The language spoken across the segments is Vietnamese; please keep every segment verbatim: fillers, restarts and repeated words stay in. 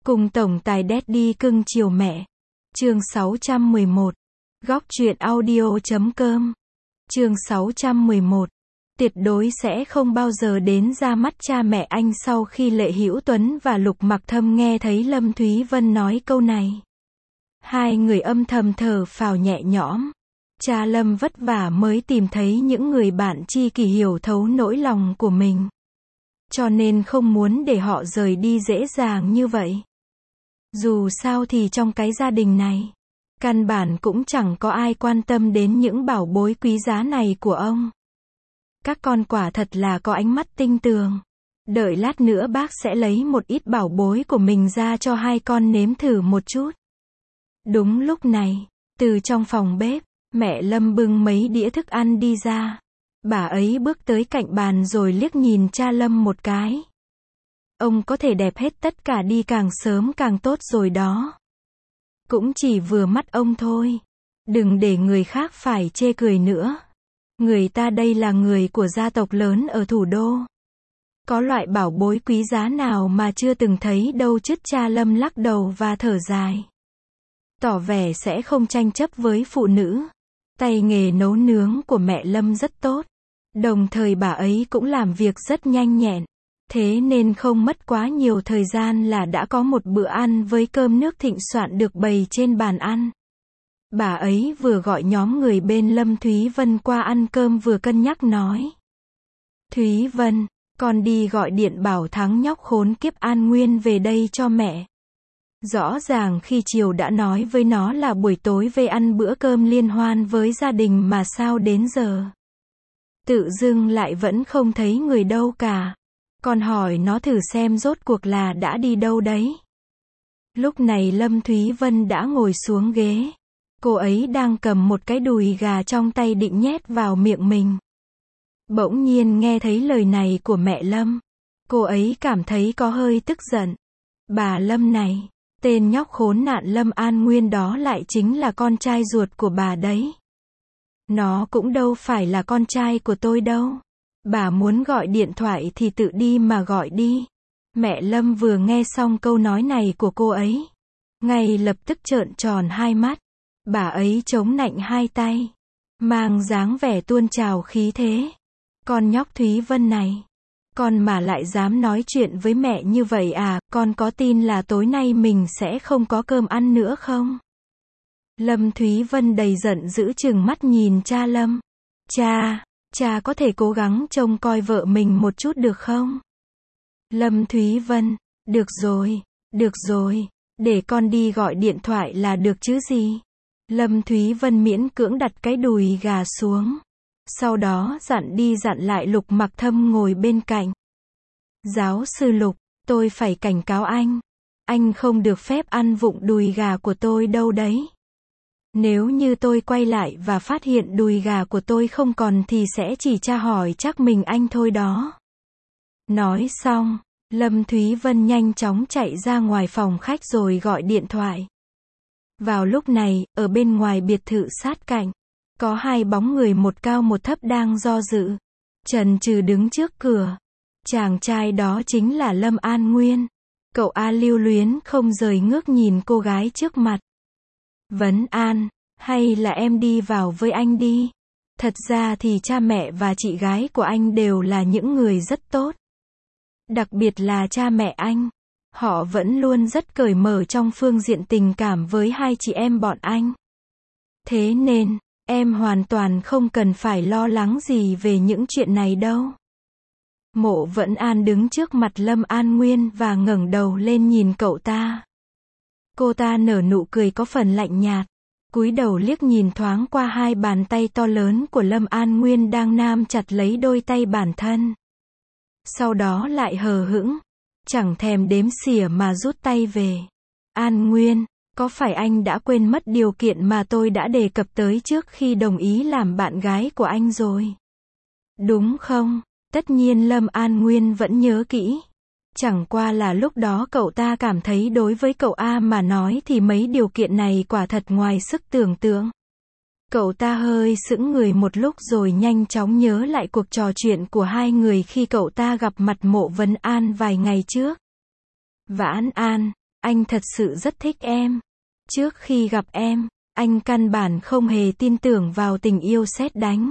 Cùng tổng tài Daddy cưng chiều mẹ. Chương sáu trăm mười một. Góc truyện audio chấm com. Chương sáu trăm mười một. Tuyệt đối sẽ không bao giờ đến ra mắt cha mẹ anh. Sau khi Lệ Hữu Tuấn và Lục Mặc Thâm nghe thấy Lâm Thúy Vân nói câu này, hai người âm thầm thở phào nhẹ nhõm. Cha Lâm vất vả mới tìm thấy những người bạn tri kỷ hiểu thấu nỗi lòng của mình, cho nên không muốn để họ rời đi dễ dàng như vậy. Dù sao thì trong cái gia đình này, căn bản cũng chẳng có ai quan tâm đến những bảo bối quý giá này của ông. Các con quả thật là có ánh mắt tinh tường. Đợi lát nữa bác sẽ lấy một ít bảo bối của mình ra cho hai con nếm thử một chút. Đúng lúc này, từ trong phòng bếp, mẹ Lâm bưng mấy đĩa thức ăn đi ra. Bà ấy bước tới cạnh bàn rồi liếc nhìn cha Lâm một cái. Ông có thể đẹp hết tất cả đi càng sớm càng tốt rồi đó. Cũng chỉ vừa mắt ông thôi. Đừng để người khác phải chê cười nữa. Người ta đây là người của gia tộc lớn ở thủ đô. Có loại bảo bối quý giá nào mà chưa từng thấy đâu chứ. Cha Lâm lắc đầu và thở dài, tỏ vẻ sẽ không tranh chấp với phụ nữ. Tay nghề nấu nướng của mẹ Lâm rất tốt. Đồng thời bà ấy cũng làm việc rất nhanh nhẹn. Thế nên không mất quá nhiều thời gian là đã có một bữa ăn với cơm nước thịnh soạn được bày trên bàn ăn. Bà ấy vừa gọi nhóm người bên Lâm Thúy Vân qua ăn cơm vừa cân nhắc nói: Thúy Vân, con đi gọi điện bảo thằng nhóc khốn kiếp An Nguyên về đây cho mẹ. Rõ ràng khi chiều đã nói với nó là buổi tối về ăn bữa cơm liên hoan với gia đình mà sao đến giờ tự dưng lại vẫn không thấy người đâu cả. Con hỏi nó thử xem rốt cuộc là đã đi đâu đấy. Lúc này Lâm Thúy Vân đã ngồi xuống ghế. Cô ấy đang cầm một cái đùi gà trong tay định nhét vào miệng mình. Bỗng nhiên nghe thấy lời này của mẹ Lâm. Cô ấy cảm thấy có hơi tức giận. Bà Lâm này, tên nhóc khốn nạn Lâm An Nguyên đó lại chính là con trai ruột của bà đấy. Nó cũng đâu phải là con trai của tôi đâu. Bà muốn gọi điện thoại thì tự đi mà gọi đi. Mẹ Lâm vừa nghe xong câu nói này của cô ấy, ngay lập tức trợn tròn hai mắt. Bà ấy chống nạnh hai tay, mang dáng vẻ tuôn trào khí thế. Con nhóc Thúy Vân này, con mà lại dám nói chuyện với mẹ như vậy à? Con có tin là tối nay mình sẽ không có cơm ăn nữa không? Lâm Thúy Vân đầy giận dữ trừng mắt nhìn cha Lâm. Cha, cha có thể cố gắng trông coi vợ mình một chút được không? Lâm Thúy Vân, được rồi, được rồi, để con đi gọi điện thoại là được chứ gì. Lâm Thúy Vân miễn cưỡng đặt cái đùi gà xuống. Sau đó dặn đi dặn lại Lục Mặc Thâm ngồi bên cạnh. Giáo sư Lục, tôi phải cảnh cáo anh. Anh không được phép ăn vụng đùi gà của tôi đâu đấy. Nếu như tôi quay lại và phát hiện đùi gà của tôi không còn thì sẽ chỉ tra hỏi chắc mình anh thôi đó. Nói xong, Lâm Thúy Vân nhanh chóng chạy ra ngoài phòng khách rồi gọi điện thoại. Vào lúc này, ở bên ngoài biệt thự sát cạnh, có hai bóng người một cao một thấp đang do dự, chần chừ đứng trước cửa. Chàng trai đó chính là Lâm An Nguyên. Cậu A lưu luyến không rời ngước nhìn cô gái trước mặt. Vấn An, hay là em đi vào với anh đi. Thật ra thì cha mẹ và chị gái của anh đều là những người rất tốt. Đặc biệt là cha mẹ anh. Họ vẫn luôn rất cởi mở trong phương diện tình cảm với hai chị em bọn anh. Thế nên, em hoàn toàn không cần phải lo lắng gì về những chuyện này đâu. Mộ Vẫn An đứng trước mặt Lâm An Nguyên và ngẩng đầu lên nhìn cậu ta. Cô ta nở nụ cười có phần lạnh nhạt, cúi đầu liếc nhìn thoáng qua hai bàn tay to lớn của Lâm An Nguyên đang nắm chặt lấy đôi tay bản thân. Sau đó lại hờ hững, chẳng thèm đếm xỉa mà rút tay về. An Nguyên, có phải anh đã quên mất điều kiện mà tôi đã đề cập tới trước khi đồng ý làm bạn gái của anh rồi? Đúng không? Tất nhiên Lâm An Nguyên vẫn nhớ kỹ. Chẳng qua là lúc đó cậu ta cảm thấy đối với cậu A mà nói thì mấy điều kiện này quả thật ngoài sức tưởng tượng. Cậu ta hơi sững người một lúc rồi nhanh chóng nhớ lại cuộc trò chuyện của hai người khi cậu ta gặp mặt Mộ Vấn An vài ngày trước. Vãn An, Anh thật sự rất thích em. Trước khi gặp em, anh căn bản không hề tin tưởng vào tình yêu sét đánh.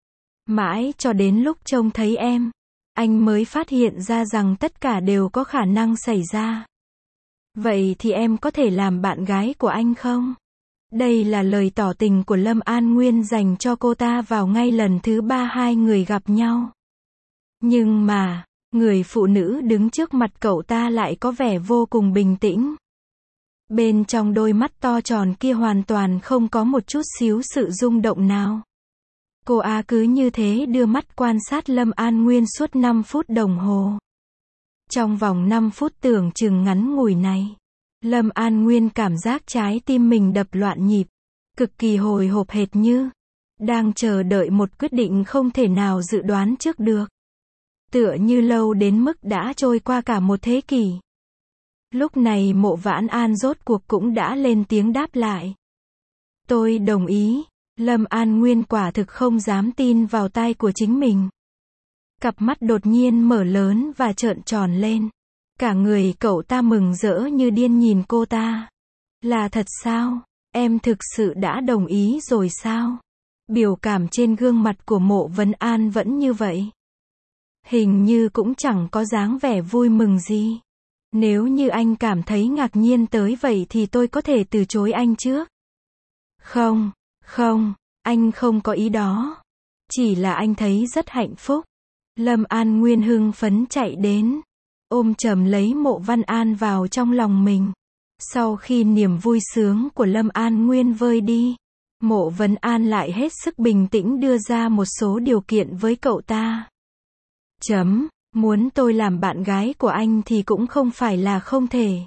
Mãi cho đến lúc trông thấy em, anh mới phát hiện ra rằng tất cả đều có khả năng xảy ra. Vậy thì em có thể làm bạn gái của anh không? Đây là lời tỏ tình của Lâm An Nguyên dành cho cô ta vào ngay lần thứ ba hai người gặp nhau. Nhưng mà, người phụ nữ đứng trước mặt cậu ta lại có vẻ vô cùng bình tĩnh. Bên trong đôi mắt to tròn kia hoàn toàn không có một chút xíu sự rung động nào. Cô á cứ như thế đưa mắt quan sát Lâm An Nguyên suốt năm phút đồng hồ. Trong vòng năm phút tưởng chừng ngắn ngủi này, Lâm An Nguyên cảm giác trái tim mình đập loạn nhịp, cực kỳ hồi hộp hệt như đang chờ đợi một quyết định không thể nào dự đoán trước được. Tựa như lâu đến mức đã trôi qua cả một thế kỷ. Lúc này Mộ Vãn An rốt cuộc cũng đã lên tiếng đáp lại. Tôi đồng ý. Lâm An Nguyên quả thực không dám tin vào tai của chính mình. Cặp mắt đột nhiên mở lớn và trợn tròn lên. Cả người cậu ta mừng rỡ như điên nhìn cô ta. Là thật sao? Em thực sự đã đồng ý rồi sao? Biểu cảm trên gương mặt của Mộ Vãn An vẫn như vậy. Hình như cũng chẳng có dáng vẻ vui mừng gì. Nếu như anh cảm thấy ngạc nhiên tới vậy thì tôi có thể từ chối anh trước. Không, không, anh không có ý đó. Chỉ là anh thấy rất hạnh phúc. Lâm An Nguyên hưng phấn chạy đến, ôm chầm lấy Mộ Văn An vào trong lòng mình. Sau khi niềm vui sướng của Lâm An Nguyên vơi đi, Mộ Văn An lại hết sức bình tĩnh đưa ra một số điều kiện với cậu ta. Chấm, muốn tôi làm bạn gái của anh thì cũng không phải là không thể.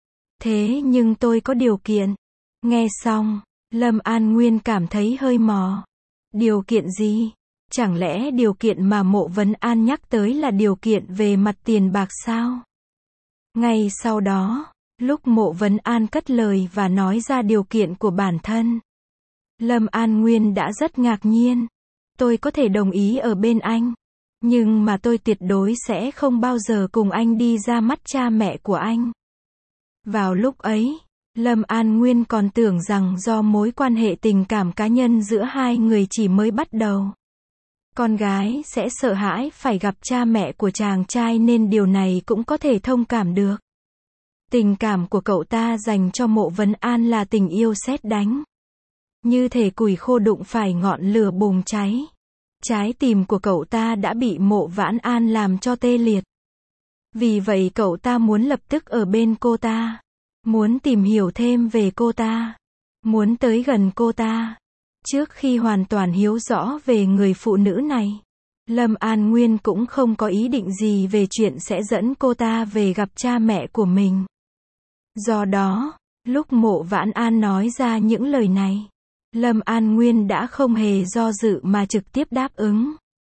Thế nhưng tôi có điều kiện. Nghe xong, Lâm An Nguyên cảm thấy hơi mò. Điều kiện gì? Chẳng lẽ điều kiện mà Mộ Vấn An nhắc tới là điều kiện về mặt tiền bạc sao? Ngay sau đó, lúc Mộ Vấn An cất lời và nói ra điều kiện của bản thân, Lâm An Nguyên đã rất ngạc nhiên. Tôi có thể đồng ý ở bên anh, nhưng mà tôi tuyệt đối sẽ không bao giờ cùng anh đi ra mắt cha mẹ của anh. Vào lúc ấy, Lâm An Nguyên còn tưởng rằng do mối quan hệ tình cảm cá nhân giữa hai người chỉ mới bắt đầu. Con gái sẽ sợ hãi phải gặp cha mẹ của chàng trai nên điều này cũng có thể thông cảm được. Tình cảm của cậu ta dành cho Mộ Vấn An là tình yêu sét đánh. Như thể củi khô đụng phải ngọn lửa bùng cháy. Trái tim của cậu ta đã bị Mộ Vãn An làm cho tê liệt. Vì vậy cậu ta muốn lập tức ở bên cô ta. Muốn tìm hiểu thêm về cô ta. Muốn tới gần cô ta. Trước khi hoàn toàn hiểu rõ về người phụ nữ này, Lâm An Nguyên cũng không có ý định gì về chuyện sẽ dẫn cô ta về gặp cha mẹ của mình. Do đó, lúc Mộ Vãn An nói ra những lời này, Lâm An Nguyên đã không hề do dự mà trực tiếp đáp ứng.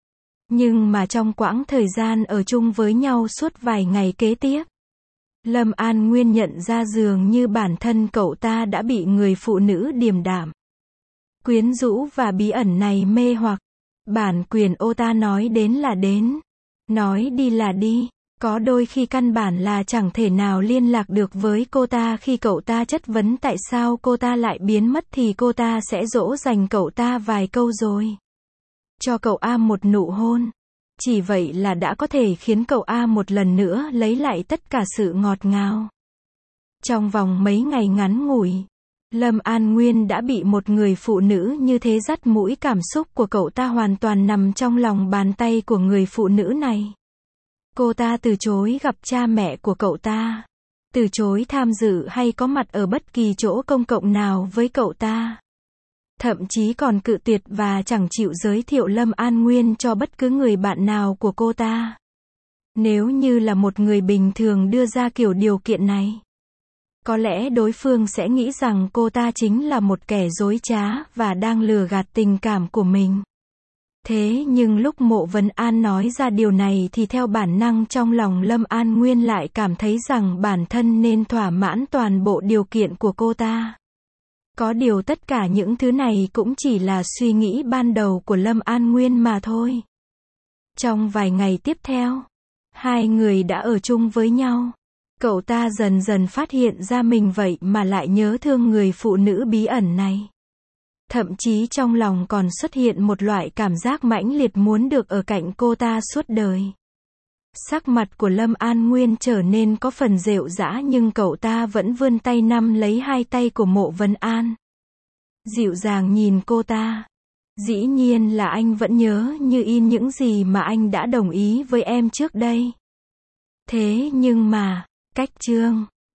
Nhưng mà trong quãng thời gian ở chung với nhau suốt vài ngày kế tiếp, Lâm An Nguyên nhận ra dường như bản thân cậu ta đã bị người phụ nữ điềm đạm, quyến rũ và bí ẩn này mê hoặc. Bản quyền ô ta nói đến là đến, nói đi là đi. Có đôi khi căn bản là chẳng thể nào liên lạc được với cô ta. Khi cậu ta chất vấn tại sao cô ta lại biến mất thì cô ta sẽ dỗ dành cậu ta vài câu rồi cho cậu A một nụ hôn. Chỉ vậy là đã có thể khiến cậu A một lần nữa lấy lại tất cả sự ngọt ngào. Trong vòng mấy ngày ngắn ngủi, Lâm An Nguyên đã bị một người phụ nữ như thế dắt mũi. Cảm xúc của cậu ta hoàn toàn nằm trong lòng bàn tay của người phụ nữ này. Cô ta từ chối gặp cha mẹ của cậu ta, từ chối tham dự hay có mặt ở bất kỳ chỗ công cộng nào với cậu ta. Thậm chí còn cự tuyệt và chẳng chịu giới thiệu Lâm An Nguyên cho bất cứ người bạn nào của cô ta. Nếu như là một người bình thường đưa ra kiểu điều kiện này, có lẽ đối phương sẽ nghĩ rằng cô ta chính là một kẻ dối trá và đang lừa gạt tình cảm của mình. Thế nhưng lúc Mộ Vấn An nói ra điều này thì theo bản năng trong lòng Lâm An Nguyên lại cảm thấy rằng bản thân nên thỏa mãn toàn bộ điều kiện của cô ta. Có điều tất cả những thứ này cũng chỉ là suy nghĩ ban đầu của Lâm An Nguyên mà thôi. Trong vài ngày tiếp theo, hai người đã ở chung với nhau. Cậu ta dần dần phát hiện ra mình vậy mà lại nhớ thương người phụ nữ bí ẩn này. Thậm chí trong lòng còn xuất hiện một loại cảm giác mãnh liệt muốn được ở cạnh cô ta suốt đời. Sắc mặt của Lâm An Nguyên trở nên có phần rệu rã nhưng cậu ta vẫn vươn tay nắm lấy hai tay của Mộ Vân An. Dịu dàng nhìn cô ta. Dĩ nhiên là anh vẫn nhớ như in những gì mà anh đã đồng ý với em trước đây. Thế nhưng mà, cách Trương